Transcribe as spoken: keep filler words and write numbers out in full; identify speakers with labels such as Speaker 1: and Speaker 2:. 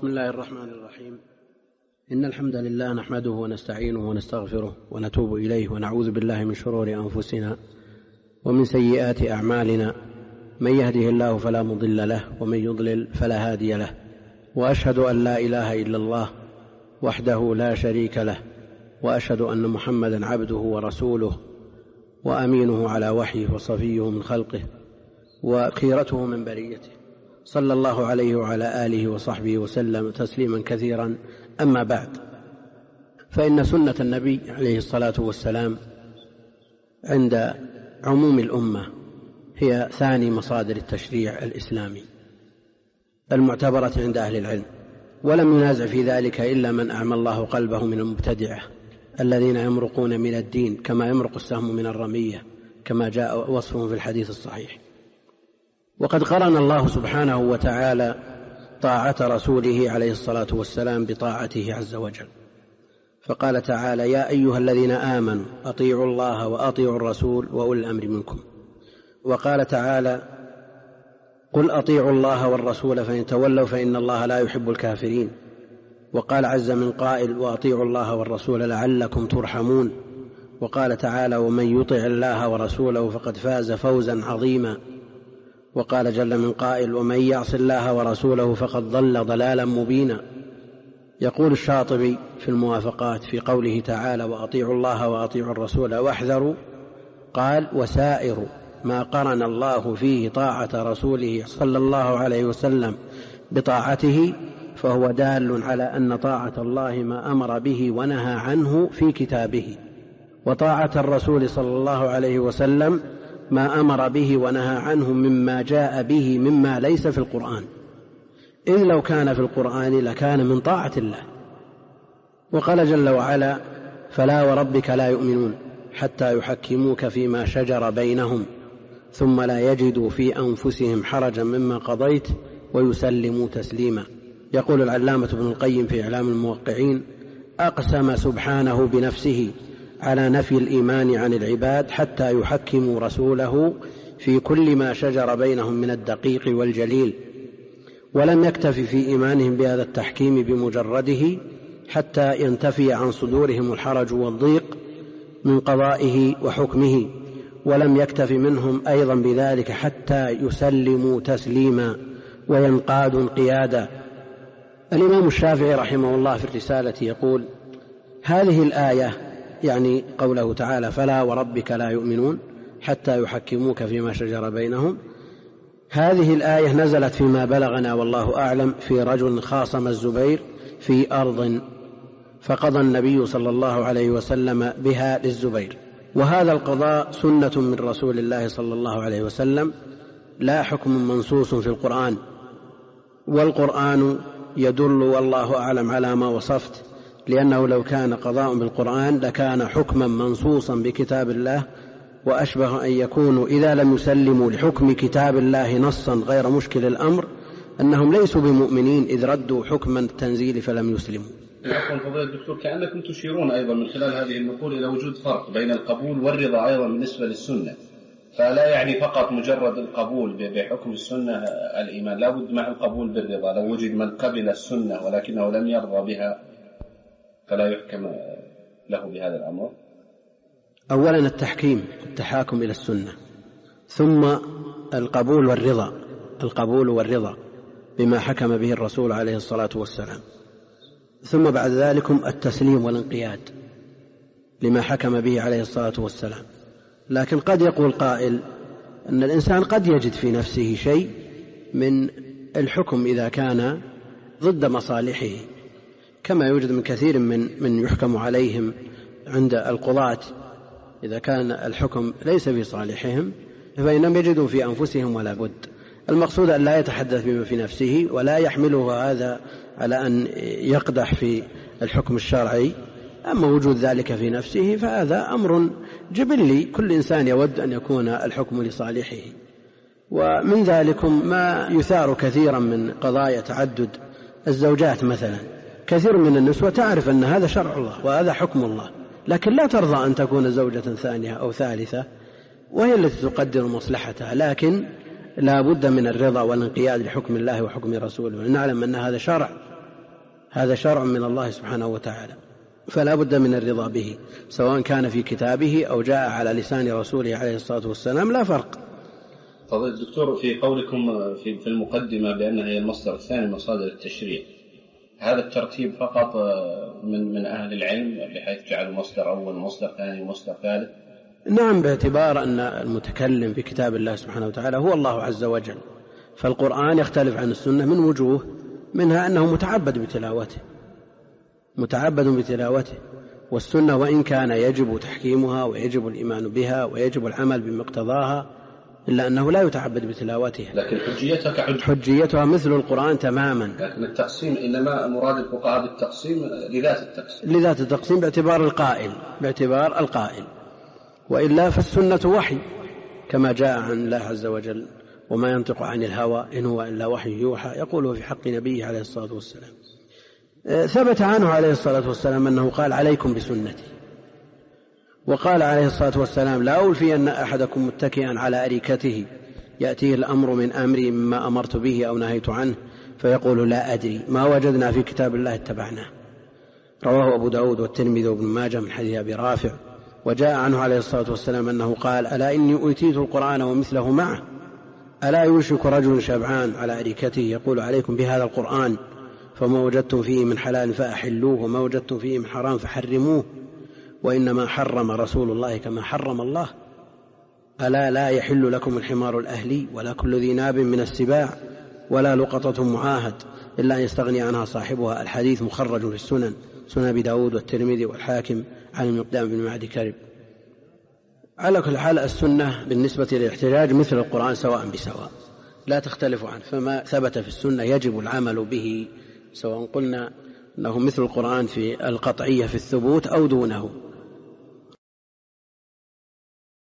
Speaker 1: بسم الله الرحمن الرحيم. إن الحمد لله نحمده ونستعينه ونستغفره ونتوب إليه ونعوذ بالله من شرور أنفسنا ومن سيئات أعمالنا، من يهده الله فلا مضل له ومن يضلل فلا هادي له، وأشهد أن لا إله إلا الله وحده لا شريك له، وأشهد أن محمدا عبده ورسوله وأمينه على وحيه وصفيه من خلقه وخيرته من بريته، صلى الله عليه وعلى آله وصحبه وسلم تسليما كثيرا. أما بعد، فإن سنة النبي عليه الصلاة والسلام عند عموم الأمة هي ثاني مصادر التشريع الإسلامي المعتبرة عند أهل العلم، ولم ينازع في ذلك إلا من أعمى الله قلبه من المبتدعة الذين يمرقون من الدين كما يمرق السهم من الرمية، كما جاء وصفهم في الحديث الصحيح. وقد قرن الله سبحانه وتعالى طاعة رسوله عليه الصلاة والسلام بطاعته عز وجل، فقال تعالى: يا أيها الذين آمنوا أطيعوا الله وأطيعوا الرسول وأولي الأمر منكم. وقال تعالى: قل أطيعوا الله والرسول فإن تولوا فإن الله لا يحب الكافرين. وقال عز من قائل: وأطيعوا الله والرسول لعلكم ترحمون. وقال تعالى: ومن يطع الله ورسوله فقد فاز فوزا عظيما. وقال جل من قائل: ومن يعص الله ورسوله فقد ضل ضلالا مبينا. يقول الشاطبي في الموافقات في قوله تعالى: وأطيعوا الله وأطيعوا الرسول واحذروا، قال: وسائر ما قرن الله فيه طاعة رسوله صلى الله عليه وسلم بطاعته فهو دال على أن طاعة الله ما أمر به ونهى عنه في كتابه، وطاعة الرسول صلى الله عليه وسلم ما أمر به ونهى عنه مما جاء به مما ليس في القرآن، إذ لو كان في القرآن لكان من طاعة الله. وقال جل وعلا: فلا وربك لا يؤمنون حتى يحكموك فيما شجر بينهم ثم لا يجدوا في أنفسهم حرجا مما قضيت ويسلموا تسليما. يقول العلامة ابن القيم في إعلام الموقعين: أقسم سبحانه بنفسه على نفي الإيمان عن العباد حتى يحكموا رسوله في كل ما شجر بينهم من الدقيق والجليل، ولم يكتف في إيمانهم بهذا التحكيم بمجرده حتى ينتفي عن صدورهم الحرج والضيق من قضائه وحكمه، ولم يكتف منهم أيضا بذلك حتى يسلموا تسليما وينقادوا انقيادا. الإمام الشافعي رحمه الله في الرسالة يقول: هذه الآية، يعني قوله تعالى: فلا وربك لا يؤمنون حتى يحكموك فيما شجر بينهم، هذه الآية نزلت فيما بلغنا والله أعلم في رجل خاصم الزبير في أرض، فقضى النبي صلى الله عليه وسلم بها للزبير، وهذا القضاء سنة من رسول الله صلى الله عليه وسلم لا حكم منصوص في القرآن، والقرآن يدل والله أعلم على ما وصفت، لأنه لو كان قضاء بالقرآن لكان حكما منصوصا بكتاب الله، وأشبه أن يكونوا إذا لم يسلموا لحكم كتاب الله نصا غير مشكل الأمر أنهم ليسوا بمؤمنين إذ ردوا حكم التنزيل فلم يسلموا.
Speaker 2: عفوا فضيلة الدكتور، كأنكم تشيرون أيضا من خلال هذه النقول إلى وجود فرق بين القبول والرضا أيضا بالنسبة للسنة، فلا يعني فقط مجرد القبول بحكم السنة الإيمان، لا بد مع القبول بالرضا. لو وجد من قبل السنة ولكنه لم يرضى بها فلا يحكم له بهذا الأمر.
Speaker 1: أولا التحكيم، التحاكم إلى السنة، ثم القبول والرضا، القبول والرضا بما حكم به الرسول عليه الصلاة والسلام، ثم بعد ذلك التسليم والانقياد لما حكم به عليه الصلاة والسلام. لكن قد يقول قائل أن الإنسان قد يجد في نفسه شيء من الحكم إذا كان ضد مصالحه، كما يوجد من كثير من من يحكم عليهم عند القضاة، إذا كان الحكم ليس في صالحهم فإنهم يجدوا في أنفسهم ولا بد. المقصود أن لا يتحدث بما في نفسه ولا يحمله هذا على أن يقدح في الحكم الشرعي، أما وجود ذلك في نفسه فهذا أمر جبلي، كل إنسان يود أن يكون الحكم لصالحه. ومن ذلك ما يثار كثيرا من قضايا تعدد الزوجات مثلا، كثير من النسوة تعرف أن هذا شرع الله وهذا حكم الله، لكن لا ترضى أن تكون زوجة ثانية أو ثالثة، وهي التي تقدر مصلحتها، لكن لا بد من الرضا والانقياد لحكم الله وحكم رسوله. نعلم أن هذا شرع هذا شرع من الله سبحانه وتعالى، فلا بد من الرضا به، سواء كان في كتابه أو جاء على لسان رسوله عليه الصلاة والسلام، لا فرق.
Speaker 2: فضيلة الدكتور، في قولكم في المقدمة بأنها هي المصدر الثاني من مصادر التشريع، هذا الترتيب فقط من من أهل العلم بحيث جعلوا مصدر أول مصدر ثاني ومصدر ثالث؟
Speaker 1: نعم، باعتبار أن المتكلم في كتاب الله سبحانه وتعالى هو الله عز وجل، فالقرآن يختلف عن السنة من وجوه، منها أنه متعبد بتلاوته متعبد بتلاوته والسنة وإن كان يجب تحكيمها ويجب الإيمان بها ويجب العمل بمقتضاها، إلا أنه لا يتعبد بتلاوتها،
Speaker 2: لكن حجيتها كحج
Speaker 1: حجيتها مثل القرآن تماما.
Speaker 2: لكن التقسيم إنما مراد الفقهاء بالتقسيم لذات التقسيم
Speaker 1: لذات التقسيم باعتبار القائل باعتبار القائل وإلا فالسنة وحي كما جاء عن الله عز وجل: وما ينطق عن الهوى إن هو إلا وحي يوحى، يقوله في حق نبيه عليه الصلاة والسلام. ثبت عنه عليه الصلاة والسلام أنه قال: عليكم بسنتي. وقال عليه الصلاة والسلام: لا أولفي أن أحدكم متكئا على أريكته يأتيه الأمر من أمري مما أمرت به أو نهيت عنه فيقول: لا أدري، ما وجدنا في كتاب الله اتبعناه. رواه أبو داود والترمذي وابن ماجه من حديث أبي رافع. وجاء عنه عليه الصلاة والسلام أنه قال: ألا إني أوتيت القرآن ومثله معه، ألا يوشك رجل شبعان على أريكته يقول: عليكم بهذا القرآن، فما وجدتم فيه من حلال فأحلوه وما وجدتم فيه من حرام فحرموه، وإنما حرم رسول الله كما حرم الله. ألا لا يحل لكم الحمار الأهلي ولا كل ذي ناب من السباع ولا لقطة معاهد إلا أن يستغني عنها صاحبها. الحديث مخرج في السنن، سنن أبي داود والترمذي والحاكم عن المقدام بن معدي كرب. على كل حال السنة بالنسبة للاحتجاج مثل القرآن سواء بسواء، لا تختلف عنه، فما ثبت في السنة يجب العمل به، سواء قلنا أنه مثل القرآن في القطعية في الثبوت أو دونه.